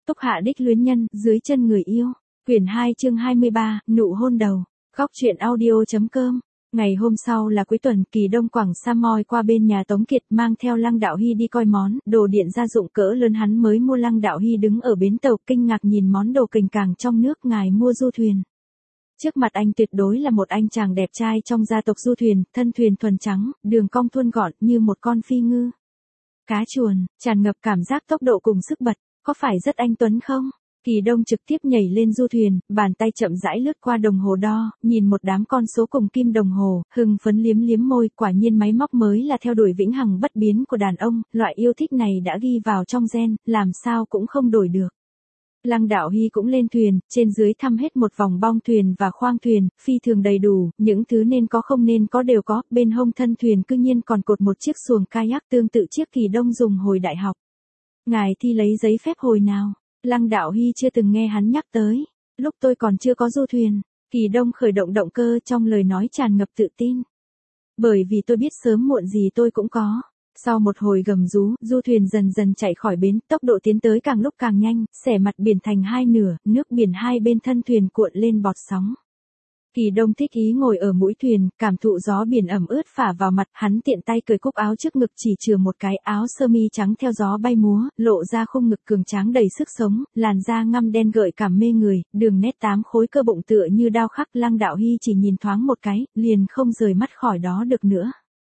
Túc Hạ đích luyến nhân, dưới chân người yêu. Quyển 2 chương 23, nụ hôn đầu. Góc truyện audio.com. Ngày hôm sau là cuối tuần, Kỳ Đông quẳng sa moi qua bên nhà Tống Kiệt, mang theo Lăng Đạo Hy đi coi món đồ điện gia dụng cỡ lớn hắn mới mua. Lăng Đạo Hy đứng ở bến tàu kinh ngạc nhìn món đồ kình càng trong nước ngài mua du thuyền. Trước mặt anh tuyệt đối là một anh chàng đẹp trai trong gia tộc du thuyền, thân thuyền thuần trắng, đường cong thuôn gọn như một con phi ngư. Cá chuồn, tràn ngập cảm giác tốc độ cùng sức bật, có phải rất anh tuấn không? Kỳ Đông trực tiếp nhảy lên du thuyền, bàn tay chậm rãi lướt qua đồng hồ đo, nhìn một đám con số cùng kim đồng hồ, hưng phấn liếm liếm môi, quả nhiên máy móc mới là theo đuổi vĩnh hằng bất biến của đàn ông, loại yêu thích này đã ghi vào trong gen, làm sao cũng không đổi được. Lăng Đạo Hy cũng lên thuyền, trên dưới thăm hết một vòng bong thuyền và khoang thuyền, phi thường đầy đủ, những thứ nên có không nên có đều có, bên hông thân thuyền cư nhiên còn cột một chiếc xuồng kayak tương tự chiếc Kỳ Đông dùng hồi đại học. Ngài thi lấy giấy phép hồi nào? Lăng Đạo Hy chưa từng nghe hắn nhắc tới. Lúc tôi còn chưa có du thuyền. Kỳ Đông khởi động động cơ trong lời nói tràn ngập tự tin. Bởi vì tôi biết sớm muộn gì tôi cũng có. Sau một hồi gầm rú, du thuyền dần dần chạy khỏi bến, tốc độ tiến tới càng lúc càng nhanh, xẻ mặt biển thành hai nửa, nước biển hai bên thân thuyền cuộn lên bọt sóng. Kỳ Đông thích ý ngồi ở mũi thuyền, cảm thụ gió biển ẩm ướt phả vào mặt, hắn tiện tay cởi cúc áo trước ngực chỉ chừa một cái áo sơ mi trắng theo gió bay múa, lộ ra khung ngực cường tráng đầy sức sống, làn da ngăm đen gợi cảm mê người, đường nét 8 khối cơ bụng tựa như đao khắc. Lăng Đạo Hy chỉ nhìn thoáng một cái, liền không rời mắt khỏi đó được nữa.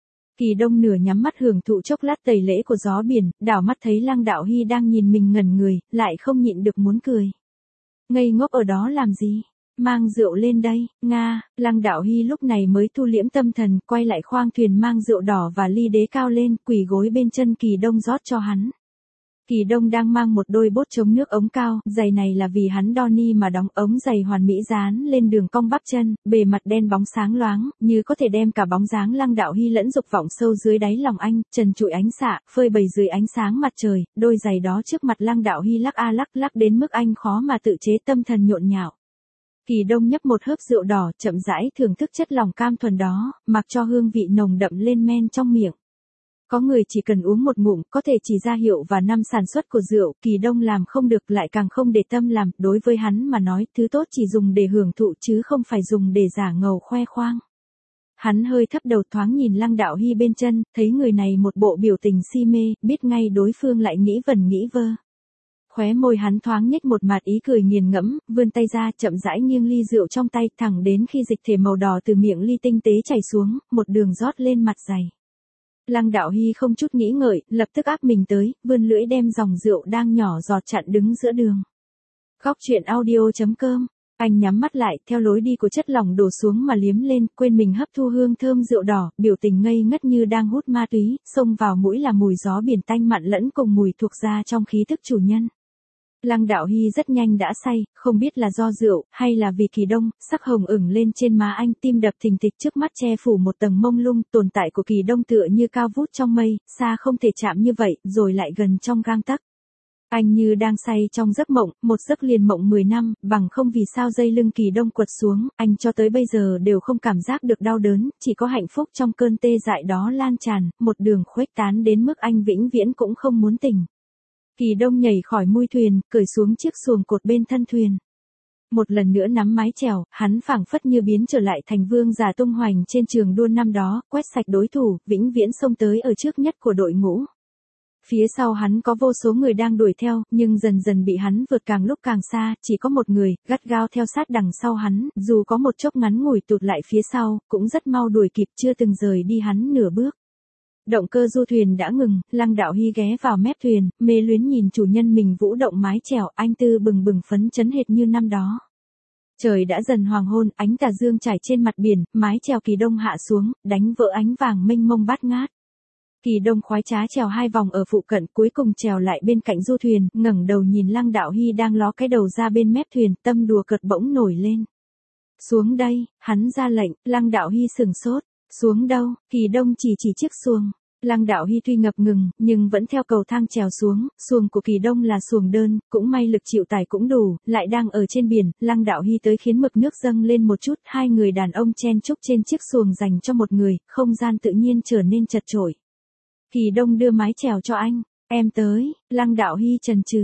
Kỳ Đông nửa nhắm mắt hưởng thụ chốc lát tẩy lễ của gió biển, đảo mắt thấy Lăng Đạo Hy đang nhìn mình ngẩn người, lại không nhịn được muốn cười. Ngây ngốc ở đó làm gì? Mang rượu lên đây, Nga. Lăng Đạo Hy lúc này mới thu liễm tâm thần, quay lại khoang thuyền mang rượu đỏ và ly đế cao lên, quỳ gối bên chân Kỳ Đông rót cho hắn. Kỳ Đông đang mang một đôi bốt chống nước ống cao, giày này là vì hắn đo ni mà đóng, ống giày hoàn mỹ dán lên đường cong bắp chân, bề mặt đen bóng sáng loáng, như có thể đem cả bóng dáng Lăng Đạo Hy lẫn dục vọng sâu dưới đáy lòng anh, trần trụi ánh xạ, phơi bày dưới ánh sáng mặt trời, đôi giày đó trước mặt Lăng Đạo Hy lắc a lắc lắc đến mức anh khó mà tự chế tâm thần nhộn nhạo. Kỳ Đông nhấp một hớp rượu đỏ, chậm rãi thưởng thức chất lòng cam thuần đó, mặc cho hương vị nồng đậm lên men trong miệng. Có người chỉ cần uống một ngụm, có thể chỉ ra hiệu và năm sản xuất của rượu, Kỳ Đông làm không được, lại càng không để tâm làm, đối với hắn mà nói, thứ tốt chỉ dùng để hưởng thụ chứ không phải dùng để giả ngầu khoe khoang. Hắn hơi thấp đầu thoáng nhìn Lăng Đạo Hy bên chân, thấy người này một bộ biểu tình si mê, biết ngay đối phương lại nghĩ vẩn nghĩ vơ. Khóe môi hắn thoáng nhếch một mặt ý cười nghiền ngẫm, vươn tay ra chậm rãi nghiêng ly rượu trong tay thẳng đến khi dịch thể màu đỏ từ miệng ly tinh tế chảy xuống, một đường rót lên mặt giày. Lăng Đạo Hy không chút nghĩ ngợi, lập tức áp mình tới, vươn lưỡi đem dòng rượu đang nhỏ giọt chặn đứng giữa đường. Góc truyện audio.com. Anh nhắm mắt lại, theo lối đi của chất lỏng đổ xuống mà liếm lên, quên mình hấp thu hương thơm rượu đỏ, biểu tình ngây ngất như đang hút ma túy, xông vào mũi là mùi gió biển tanh mặn lẫn cùng mùi thuộc ra trong khí thức chủ nhân. Lăng Đạo Hy rất nhanh đã say, không biết là do rượu, hay là vì Kỳ Đông, sắc hồng ửng lên trên má anh, tim đập thình thịch trước mắt che phủ một tầng mông lung, tồn tại của Kỳ Đông tựa như cao vút trong mây, xa không thể chạm như vậy, rồi lại gần trong gang tấc. Anh như đang say trong giấc mộng, một giấc liền mộng 10 năm, bằng không vì sao dây lưng Kỳ Đông quật xuống, anh cho tới bây giờ đều không cảm giác được đau đớn, chỉ có hạnh phúc trong cơn tê dại đó lan tràn, một đường khuếch tán đến mức anh vĩnh viễn cũng không muốn tỉnh. Kỳ Đông nhảy khỏi mui thuyền, cởi xuống chiếc xuồng cột bên thân thuyền. Một lần nữa nắm mái chèo, hắn phảng phất như biến trở lại thành vương giả tung hoành trên trường đua năm đó, quét sạch đối thủ, vĩnh viễn xông tới ở trước nhất của đội ngũ. Phía sau hắn có vô số người đang đuổi theo, nhưng dần dần bị hắn vượt càng lúc càng xa, chỉ có một người, gắt gao theo sát đằng sau hắn, dù có một chốc ngắn ngủi tụt lại phía sau, cũng rất mau đuổi kịp, chưa từng rời đi hắn nửa bước. Động cơ du thuyền đã ngừng, Lăng Đạo Hy ghé vào mép thuyền, mê luyến nhìn chủ nhân mình vũ động mái chèo, anh tư bừng bừng phấn chấn hệt như năm đó. Trời đã dần hoàng hôn, ánh tà dương trải trên mặt biển, mái chèo Kỳ Đông hạ xuống, đánh vỡ ánh vàng mênh mông bát ngát. Kỳ Đông khoái trá chèo 2 vòng ở phụ cận, cuối cùng trèo lại bên cạnh du thuyền, ngẩng đầu nhìn Lăng Đạo Hy đang ló cái đầu ra bên mép thuyền, tâm đùa cợt bỗng nổi lên. Xuống đây, hắn ra lệnh. Lăng Đạo Hy sừng sốt. Xuống đâu? Kỳ Đông chỉ chiếc xuồng. Lăng Đạo Hy tuy ngập ngừng, nhưng vẫn theo cầu thang trèo xuống, xuồng của Kỳ Đông là xuồng đơn, cũng may lực chịu tải cũng đủ, lại đang ở trên biển, Lăng Đạo Hy tới khiến mực nước dâng lên một chút, hai người đàn ông chen chúc trên chiếc xuồng dành cho một người, không gian tự nhiên trở nên chật chội. Kỳ Đông đưa mái chèo cho anh, em tới, Lăng Đạo Hy chần chừ,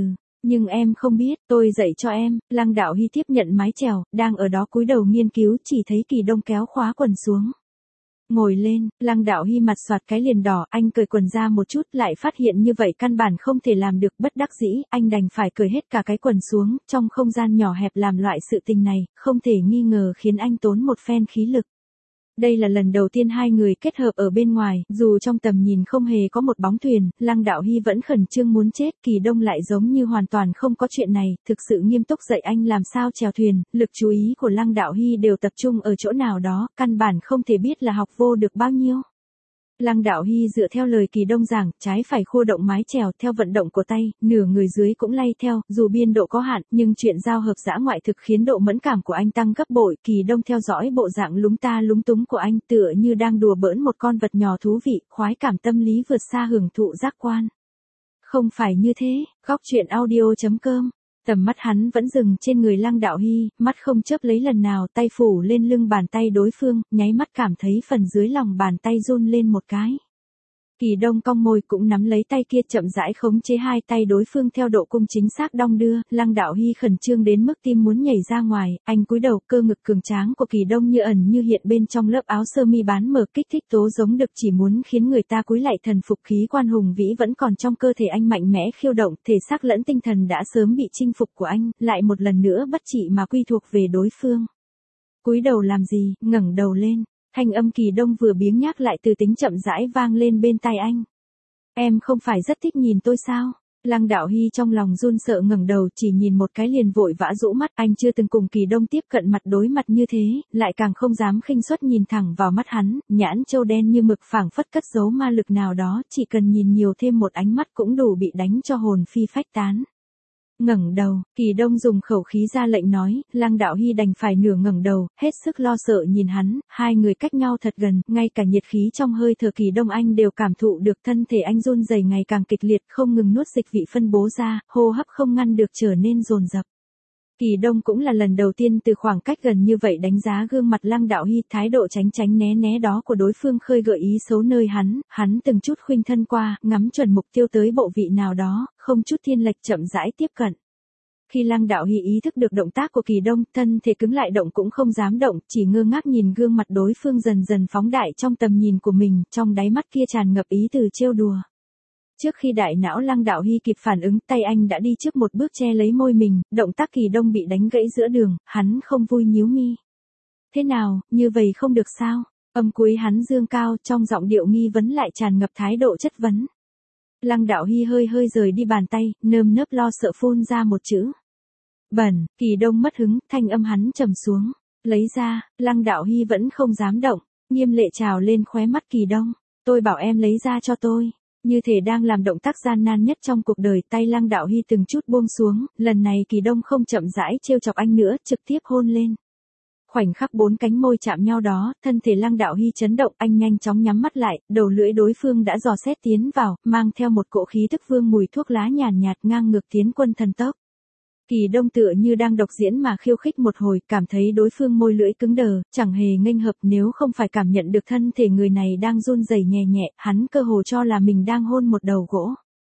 Nhưng em không biết, tôi dạy cho em. Lăng Đạo Hy tiếp nhận mái chèo, đang ở đó cúi đầu nghiên cứu, chỉ thấy Kỳ Đông kéo khóa quần xuống. Ngồi lên, Lăng Đạo Hy mặt soạt cái liền đỏ, anh cởi quần ra một chút, lại phát hiện như vậy căn bản không thể làm được, bất đắc dĩ, anh đành phải cởi hết cả cái quần xuống, trong không gian nhỏ hẹp làm loại sự tình này, không thể nghi ngờ khiến anh tốn một phen khí lực. Đây là lần đầu tiên hai người kết hợp ở bên ngoài, dù trong tầm nhìn không hề có một bóng thuyền, Lăng Đạo Hy vẫn khẩn trương muốn chết, Kỳ Đông lại giống như hoàn toàn không có chuyện này, thực sự nghiêm túc dạy anh làm sao chèo thuyền, lực chú ý của Lăng Đạo Hy đều tập trung ở chỗ nào đó, căn bản không thể biết là học vô được bao nhiêu. Lăng Đạo Hy dựa theo lời Kỳ Đông giảng, trái phải khua động mái chèo theo vận động của tay, nửa người dưới cũng lay theo, dù biên độ có hạn, nhưng chuyện giao hợp dã ngoại thực khiến độ mẫn cảm của anh tăng gấp bội. Kỳ Đông theo dõi bộ dạng lúng ta lúng túng của anh tựa như đang đùa bỡn một con vật nhỏ thú vị, khoái cảm tâm lý vượt xa hưởng thụ giác quan. Không phải như thế, góc truyện audio.com. Tầm mắt hắn vẫn dừng trên người Lăng Đạo Hy, mắt không chớp lấy lần nào, tay phủ lên lưng bàn tay đối phương, nháy mắt cảm thấy phần dưới lòng bàn tay run lên một cái. Kỳ Đông cong môi cũng nắm lấy tay kia chậm rãi khống chế hai tay đối phương theo độ cung chính xác đong đưa, Lăng Đạo Hy khẩn trương đến mức tim muốn nhảy ra ngoài, anh cúi đầu, cơ ngực cường tráng của Kỳ Đông như ẩn như hiện bên trong lớp áo sơ mi bán mở, kích thích tố giống được chỉ muốn khiến người ta cúi lại, thần phục khí quan hùng vĩ vẫn còn trong cơ thể anh mạnh mẽ khiêu động, thể xác lẫn tinh thần đã sớm bị chinh phục của anh, lại một lần nữa bất trị mà quy thuộc về đối phương. Cúi đầu làm gì, ngẩng đầu lên. Thanh âm Kỳ Đông vừa biếng nhác lại từ tính chậm rãi vang lên bên tai anh. Em không phải rất thích nhìn tôi sao? Lăng Đạo Hy trong lòng run sợ ngẩng đầu chỉ nhìn một cái liền vội vã rũ mắt, anh chưa từng cùng Kỳ Đông tiếp cận mặt đối mặt như thế, lại càng không dám khinh suất nhìn thẳng vào mắt hắn, nhãn châu đen như mực phảng phất cất giấu ma lực nào đó, chỉ cần nhìn nhiều thêm một ánh mắt cũng đủ bị đánh cho hồn phi phách tán. Ngẩng đầu, Kỳ Đông dùng khẩu khí ra lệnh nói, Lăng Đạo Hy đành phải nửa ngẩng đầu, hết sức lo sợ nhìn hắn, hai người cách nhau thật gần, ngay cả nhiệt khí trong hơi thở Kỳ Đông anh đều cảm thụ được, thân thể anh run rẩy ngày càng kịch liệt, không ngừng nuốt dịch vị phân bố ra, hô hấp không ngăn được trở nên dồn dập. Kỳ Đông cũng là lần đầu tiên từ khoảng cách gần như vậy đánh giá gương mặt Lăng Đạo Hy, thái độ tránh tránh né né đó của đối phương khơi gợi ý xấu nơi hắn từng chút khuynh thân qua, ngắm chuẩn mục tiêu tới bộ vị nào đó, không chút thiên lệch chậm rãi tiếp cận. Khi Lăng Đạo Hy ý thức được động tác của Kỳ Đông, thân thể cứng lại động cũng không dám động, chỉ ngơ ngác nhìn gương mặt đối phương dần dần phóng đại trong tầm nhìn của mình, trong đáy mắt kia tràn ngập ý từ trêu đùa. Trước khi đại não Lăng Đạo Hy kịp phản ứng, tay anh đã đi trước một bước che lấy môi mình, động tác Kỳ Đông bị đánh gãy giữa đường, hắn không vui nhíu mi. Thế nào, như vậy không được sao? Âm cuối hắn dương cao, trong giọng điệu nghi vấn lại tràn ngập thái độ chất vấn. Lăng Đạo Hy hơi rời đi bàn tay, nơm nớp lo sợ phun ra một chữ. Bẩn. Kỳ Đông mất hứng, thanh âm hắn trầm xuống. Lấy ra, Lăng Đạo Hy vẫn không dám động, nghiêm lệ trào lên khóe mắt Kỳ Đông. Tôi bảo em lấy ra cho tôi. Như thể đang làm động tác gian nan nhất trong cuộc đời, tay Lăng Đạo Hy từng chút buông xuống, lần này Kỳ Đông không chậm rãi trêu chọc anh nữa, trực tiếp hôn lên. Khoảnh khắc bốn cánh môi chạm nhau đó, thân thể Lăng Đạo Hy chấn động, anh nhanh chóng nhắm mắt lại, đầu lưỡi đối phương đã dò xét tiến vào, mang theo một cỗ khí tức vương mùi thuốc lá nhàn nhạt ngang ngược tiến quân thần tốc. Kỳ Đông tựa như đang độc diễn mà khiêu khích một hồi, cảm thấy đối phương môi lưỡi cứng đờ, chẳng hề nghênh hợp, nếu không phải cảm nhận được thân thể người này đang run rẩy nhẹ nhẹ, hắn cơ hồ cho là mình đang hôn một đầu gỗ.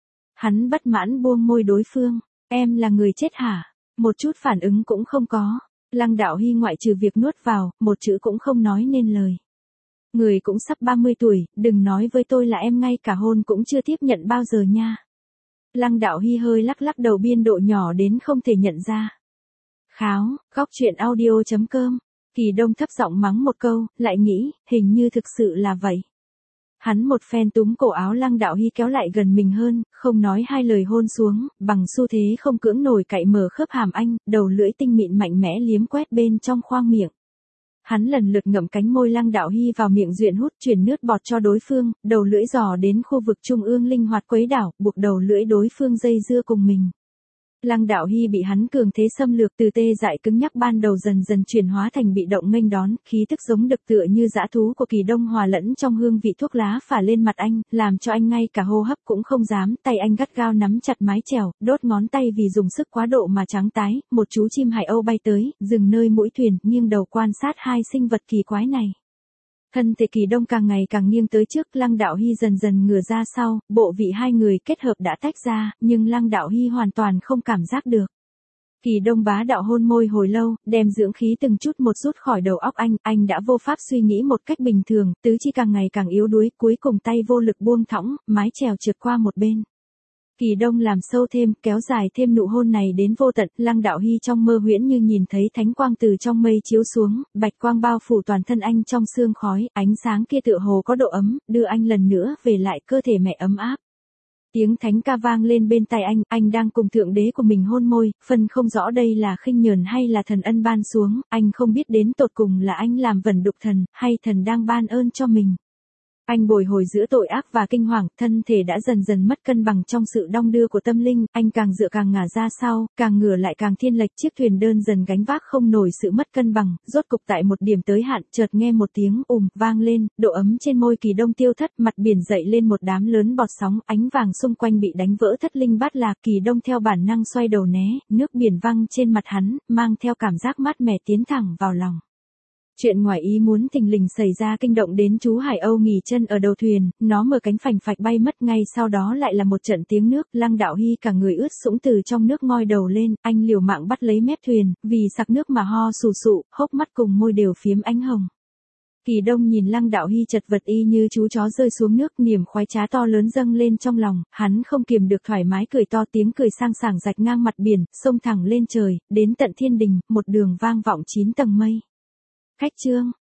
Hắn bất mãn buông môi đối phương, em là người chết hả? Một chút phản ứng cũng không có. Lăng Đạo Hy ngoại trừ việc nuốt vào, một chữ cũng không nói nên lời. Người cũng sắp 30 tuổi, đừng nói với tôi là em ngay cả hôn cũng chưa tiếp nhận bao giờ nha. Lăng Đạo Hy hơi lắc đầu biên độ nhỏ đến không thể nhận ra. Kháo, góc truyện audio.com. Kỳ Đông thấp giọng mắng một câu, lại nghĩ, hình như thực sự là vậy. Hắn một phen túm cổ áo Lăng Đạo Hy kéo lại gần mình hơn, không nói hai lời hôn xuống, bằng xu thế không cưỡng nổi cạy mở khớp hàm anh, đầu lưỡi tinh mịn mạnh mẽ liếm quét bên trong khoang miệng. Hắn lần lượt ngậm cánh môi Lăng Đạo Hy vào miệng duyện hút chuyển nước bọt cho đối phương, đầu lưỡi dò đến khu vực trung ương linh hoạt quấy đảo, buộc đầu lưỡi đối phương dây dưa cùng mình. Lăng Đạo Hy bị hắn cường thế xâm lược từ tê dại cứng nhắc ban đầu dần dần chuyển hóa thành bị động nghênh đón, khí tức giống đực tựa như dã thú của Kỳ Đông hòa lẫn trong hương vị thuốc lá phả lên mặt anh, làm cho anh ngay cả hô hấp cũng không dám, tay anh gắt gao nắm chặt mái chèo, đốt ngón tay vì dùng sức quá độ mà trắng tái, một chú chim hải âu bay tới, dừng nơi mũi thuyền, nghiêng đầu quan sát hai sinh vật kỳ quái này. Thân thể Kỳ Đông càng ngày càng nghiêng tới trước, Lăng Đạo Hy dần dần ngửa ra sau, bộ vị hai người kết hợp đã tách ra, nhưng Lăng Đạo Hy hoàn toàn không cảm giác được. Kỳ Đông bá đạo hôn môi hồi lâu, đem dưỡng khí từng chút một rút khỏi đầu óc anh đã vô pháp suy nghĩ một cách bình thường, tứ chi càng ngày càng yếu đuối, cuối cùng tay vô lực buông thõng, mái chèo trượt qua một bên. Kỳ Đông làm sâu thêm, kéo dài thêm nụ hôn này đến vô tận, Lăng Đạo Hy trong mơ huyễn như nhìn thấy thánh quang từ trong mây chiếu xuống, bạch quang bao phủ toàn thân anh trong sương khói, ánh sáng kia tựa hồ có độ ấm, đưa anh lần nữa về lại cơ thể mẹ ấm áp. Tiếng thánh ca vang lên bên tai anh đang cùng thượng đế của mình hôn môi, phân không rõ đây là khinh nhờn hay là thần ân ban xuống, anh không biết đến tột cùng là anh làm vẩn đục thần, hay thần đang ban ơn cho mình. Anh bồi hồi giữa tội ác và kinh hoàng, thân thể đã dần dần mất cân bằng trong sự đong đưa của tâm linh, anh càng dựa càng ngả ra sau, càng ngửa lại càng thiên lệch, chiếc thuyền đơn dần gánh vác không nổi sự mất cân bằng, rốt cục tại một điểm tới hạn, chợt nghe một tiếng vang lên, độ ấm trên môi Kỳ Đông tiêu thất, mặt biển dậy lên một đám lớn bọt sóng, ánh vàng xung quanh bị đánh vỡ thất linh bát lạc, Kỳ Đông theo bản năng xoay đầu né, nước biển văng trên mặt hắn, mang theo cảm giác mát mẻ tiến thẳng vào lòng. Chuyện ngoài ý muốn thình lình xảy ra kinh động đến chú Hải Âu nghỉ chân ở đầu thuyền, nó mở cánh phành phạch bay mất, ngay sau đó lại là một trận tiếng nước, Lăng Đạo Hy cả người ướt sũng từ trong nước ngoi đầu lên, anh liều mạng bắt lấy mép thuyền, vì sặc nước mà ho sù sụ, hốc mắt cùng môi đều phiếm ánh hồng. Kỳ Đông nhìn Lăng Đạo Hy chật vật y như chú chó rơi xuống nước, niềm khoái trá to lớn dâng lên trong lòng, hắn không kiềm được thoải mái cười to, tiếng cười sang sảng rạch ngang mặt biển, xông thẳng lên trời, đến tận thiên đình, một đường vang vọng 9 tầng mây. Khách chương